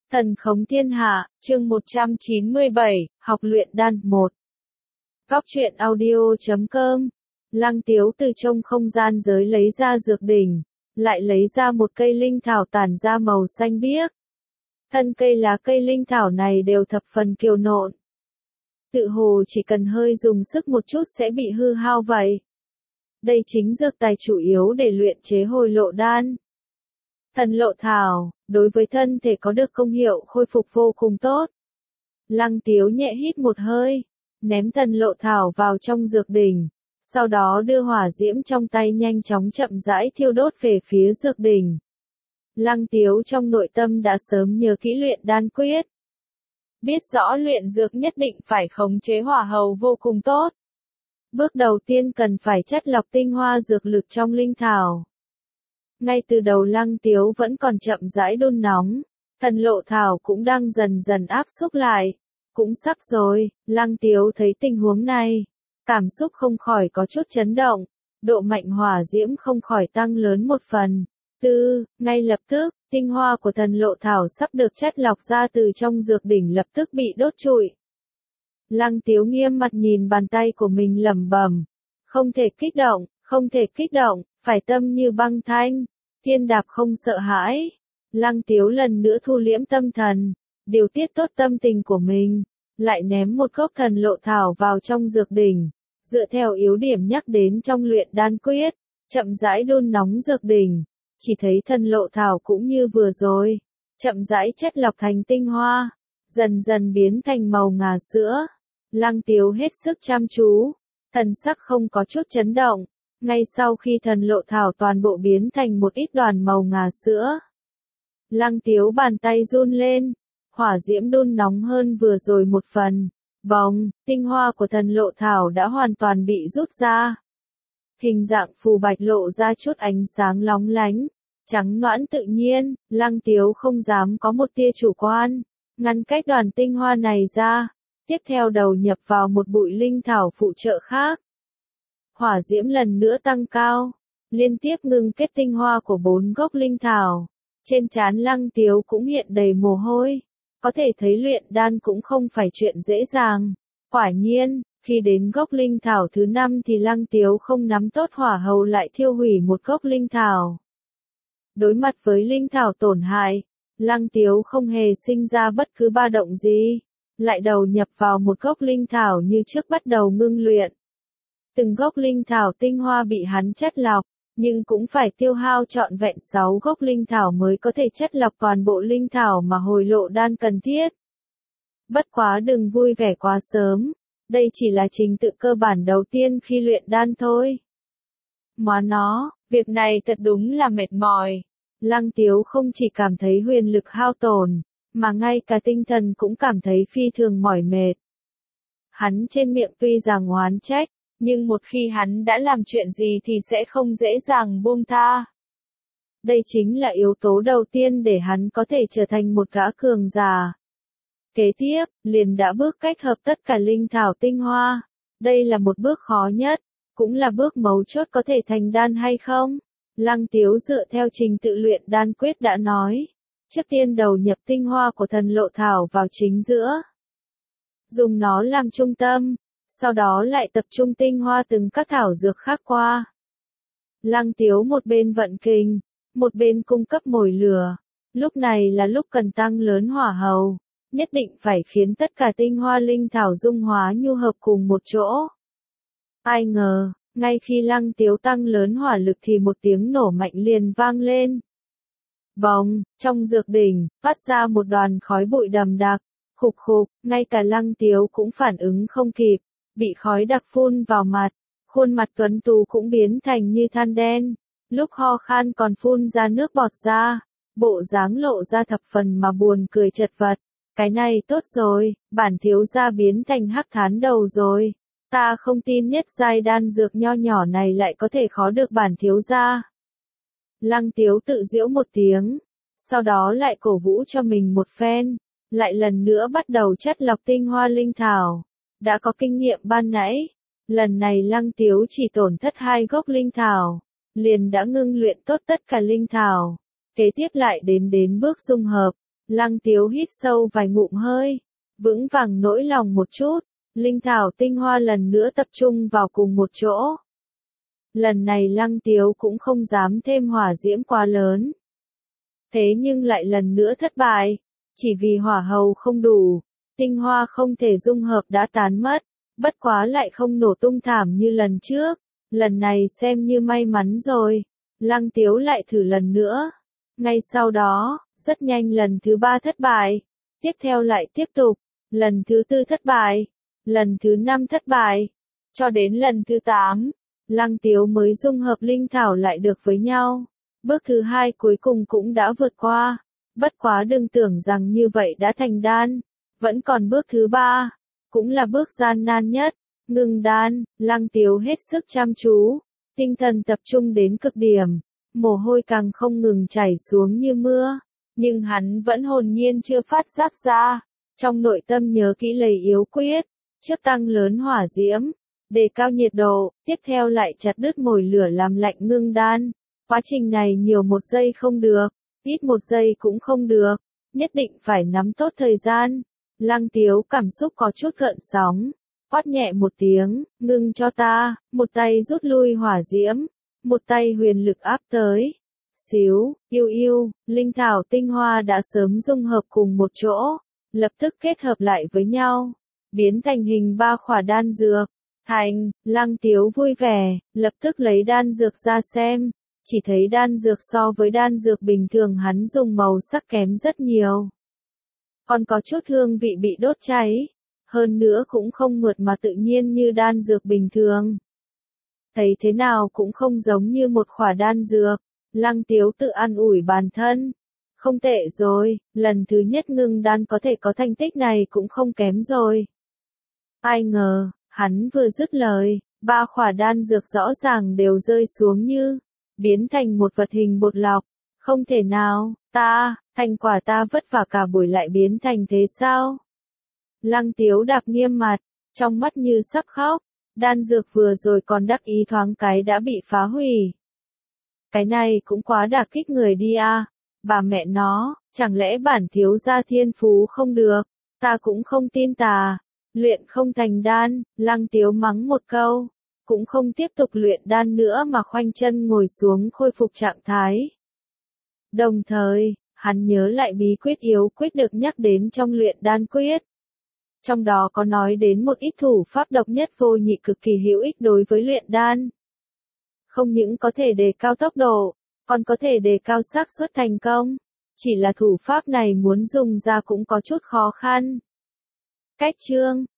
Thần khống thiên hạ, chương 197, học luyện đan 1. Góc truyện audio.com. Lăng Tiếu từ trong không gian giới lấy ra dược đỉnh, lại lấy ra một cây linh thảo tản ra màu xanh biếc. Thân cây lá cây linh thảo này đều thập phần kiều nộn. Tự hồ chỉ cần hơi dùng sức một chút sẽ bị hư hao vậy. Đây chính dược tài chủ yếu để luyện chế hồi lộ đan. Thần lộ thảo, đối với thân thể có được công hiệu khôi phục vô cùng tốt. Lăng Tiếu nhẹ hít một hơi, ném thần lộ thảo vào trong dược đỉnh, sau đó đưa hỏa diễm trong tay nhanh chóng chậm rãi thiêu đốt về phía dược đỉnh. Lăng Tiếu trong nội tâm đã sớm nhớ kỹ luyện đan quyết. Biết rõ luyện dược nhất định phải khống chế hỏa hầu vô cùng tốt. Bước đầu tiên cần phải chất lọc tinh hoa dược lực trong linh thảo. Ngay từ đầu Lăng Tiếu vẫn còn chậm rãi đun nóng, thần lộ thảo cũng đang dần dần áp xúc lại. Cũng sắp rồi, Lăng Tiếu thấy tình huống này, cảm xúc không khỏi có chút chấn động, độ mạnh hỏa diễm không khỏi tăng lớn một phần. Ngay lập tức, tinh hoa của thần lộ thảo sắp được chất lọc ra từ trong dược đỉnh lập tức bị đốt trụi. Lăng Tiếu nghiêm mặt nhìn bàn tay của mình lẩm bẩm, không thể kích động, phải tâm như băng thanh, thiên đạp không sợ hãi. Lăng Tiếu lần nữa thu liễm tâm thần, điều tiết tốt tâm tình của mình, lại ném một gốc thần lộ thảo vào trong dược đỉnh, dựa theo yếu điểm nhắc đến trong luyện đan quyết, chậm rãi đun nóng dược đỉnh, chỉ thấy thần lộ thảo cũng như vừa rồi, chậm rãi chất lọc thành tinh hoa, dần dần biến thành màu ngà sữa. Lăng Tiếu hết sức chăm chú, thần sắc không có chút chấn động. Ngay sau khi thần lộ thảo toàn bộ biến thành một ít đoàn màu ngà sữa, Lăng Tiếu bàn tay run lên, hỏa diễm đun nóng hơn vừa rồi một phần. Bóng, tinh hoa của thần lộ thảo đã hoàn toàn bị rút ra. Hình dạng phù bạch lộ ra chút ánh sáng lóng lánh, trắng nõn tự nhiên. Lăng Tiếu không dám có một tia chủ quan, ngăn cách đoàn tinh hoa này ra, tiếp theo đầu nhập vào một bụi linh thảo phụ trợ khác. Hỏa diễm lần nữa tăng cao, liên tiếp ngưng kết tinh hoa của 4 gốc linh thảo. Trên trán Lăng Tiếu cũng hiện đầy mồ hôi, có thể thấy luyện đan cũng không phải chuyện dễ dàng. Quả nhiên, khi đến gốc linh thảo thứ 5 thì Lăng Tiếu không nắm tốt hỏa hầu lại thiêu hủy một gốc linh thảo. Đối mặt với linh thảo tổn hại, Lăng Tiếu không hề sinh ra bất cứ ba động gì, lại đầu nhập vào một gốc linh thảo như trước bắt đầu ngưng luyện. Từng gốc linh thảo tinh hoa bị hắn chất lọc, nhưng cũng phải tiêu hao trọn vẹn 6 gốc linh thảo mới có thể chất lọc toàn bộ linh thảo mà hồi lộ đan cần thiết. Bất quá đừng vui vẻ quá sớm, đây chỉ là trình tự cơ bản đầu tiên khi luyện đan thôi. Má nó, việc này thật đúng là mệt mỏi. Lăng Tiếu không chỉ cảm thấy huyền lực hao tổn, mà ngay cả tinh thần cũng cảm thấy phi thường mỏi mệt. Hắn trên miệng tuy rằng oán trách, nhưng một khi hắn đã làm chuyện gì thì sẽ không dễ dàng buông tha. Đây chính là yếu tố đầu tiên để hắn có thể trở thành một gã cường giả. Kế tiếp, liền đã bước cách hợp tất cả linh thảo tinh hoa. Đây là một bước khó nhất, cũng là bước mấu chốt có thể thành đan hay không. Lăng Tiếu dựa theo trình tự luyện đan quyết đã nói. Trước tiên đầu nhập tinh hoa của thần lộ thảo vào chính giữa, dùng nó làm trung tâm, sau đó lại tập trung tinh hoa từng các thảo dược khác qua. Lăng Tiếu một bên vận kình, một bên cung cấp mồi lửa. Lúc này là lúc cần tăng lớn hỏa hầu, nhất định phải khiến tất cả tinh hoa linh thảo dung hóa nhu hợp cùng một chỗ. Ai ngờ, ngay khi Lăng Tiếu tăng lớn hỏa lực thì một tiếng nổ mạnh liền vang lên. Bóng, trong dược đỉnh, phát ra một đoàn khói bụi đậm đặc, khục khục, ngay cả Lăng Tiếu cũng phản ứng không kịp, bị khói đặc phun vào mặt, khuôn mặt tuấn tú cũng biến thành như than đen, lúc ho khan còn phun ra nước bọt ra, bộ dáng lộ ra thập phần mà buồn cười chật vật. Cái này tốt rồi, bản thiếu gia biến thành hắc thán đầu rồi, ta không tin nhất giai đan dược nho nhỏ này lại có thể khó được bản thiếu gia. Lăng Tiếu tự giễu một tiếng, sau đó lại cổ vũ cho mình một phen, lại lần nữa bắt đầu chất lọc tinh hoa linh thảo. Đã có kinh nghiệm ban nãy, lần này Lăng Tiếu chỉ tổn thất 2 gốc linh thảo, liền đã ngưng luyện tốt tất cả linh thảo. Kế tiếp lại đến bước dung hợp, Lăng Tiếu hít sâu vài ngụm hơi, vững vàng nỗi lòng một chút, linh thảo tinh hoa lần nữa tập trung vào cùng một chỗ. Lần này Lăng Tiếu cũng không dám thêm hỏa diễm quá lớn. Thế nhưng lại lần nữa thất bại, chỉ vì hỏa hầu không đủ, tinh hoa không thể dung hợp đã tán mất, bất quá lại không nổ tung thảm như lần trước, lần này xem như may mắn rồi. Lăng Tiếu lại thử lần nữa. Ngay sau đó, rất nhanh lần thứ 3 thất bại, tiếp theo lại tiếp tục, lần thứ 4 thất bại, lần thứ 5 thất bại, cho đến lần thứ 8, Lăng Tiếu mới dung hợp linh thảo lại được với nhau. Bước thứ 2 cuối cùng cũng đã vượt qua, bất quá đừng tưởng rằng như vậy đã thành đan, vẫn còn bước thứ 3, cũng là bước gian nan nhất, ngưng đan. Lăng Tiếu hết sức chăm chú, tinh thần tập trung đến cực điểm, mồ hôi càng không ngừng chảy xuống như mưa, nhưng hắn vẫn hồn nhiên chưa phát giác ra, trong nội tâm nhớ kỹ lời yếu quyết, trước tăng lớn hỏa diễm, đề cao nhiệt độ, tiếp theo lại chặt đứt mồi lửa làm lạnh ngưng đan. Quá trình này nhiều 1 giây không được, ít 1 giây cũng không được, nhất định phải nắm tốt thời gian. Lăng Tiếu cảm xúc có chút gợn sóng, quát nhẹ một tiếng, ngưng cho ta, một tay rút lui hỏa diễm, một tay huyền lực áp tới. Xíu, yêu, linh thảo tinh hoa đã sớm dung hợp cùng một chỗ, lập tức kết hợp lại với nhau, biến thành hình 3 khỏa đan dược. Thành, Lăng Tiếu vui vẻ, lập tức lấy đan dược ra xem, chỉ thấy đan dược so với đan dược bình thường hắn dùng màu sắc kém rất nhiều. Còn có chút hương vị bị đốt cháy, hơn nữa cũng không mượt mà tự nhiên như đan dược bình thường. Thấy thế nào cũng không giống như một khỏa đan dược, Lăng Tiếu tự an ủi bản thân. Không tệ rồi, lần thứ nhất ngưng đan có thể có thành tích này cũng không kém rồi. Ai ngờ, hắn vừa dứt lời, 3 khỏa đan dược rõ ràng đều rơi xuống như biến thành một vật hình bột lọc. Không thể nào, thành quả ta vất vả cả buổi lại biến thành thế sao? Lăng Tiếu đạp nghiêm mặt, trong mắt như sắp khóc, đan dược vừa rồi còn đắc ý thoáng cái đã bị phá hủy. Cái này cũng quá đả kích người đi à, bà mẹ nó, chẳng lẽ bản thiếu gia thiên phú không được, ta cũng không tin tà, luyện không thành đan. Lăng Tiếu mắng một câu, cũng không tiếp tục luyện đan nữa mà khoanh chân ngồi xuống khôi phục trạng thái. Đồng thời, hắn nhớ lại bí quyết yếu quyết được nhắc đến trong luyện đan quyết. Trong đó có nói đến một ít thủ pháp độc nhất vô nhị cực kỳ hữu ích đối với luyện đan. Không những có thể đề cao tốc độ, còn có thể đề cao xác suất thành công. Chỉ là thủ pháp này muốn dùng ra cũng có chút khó khăn. Cách chương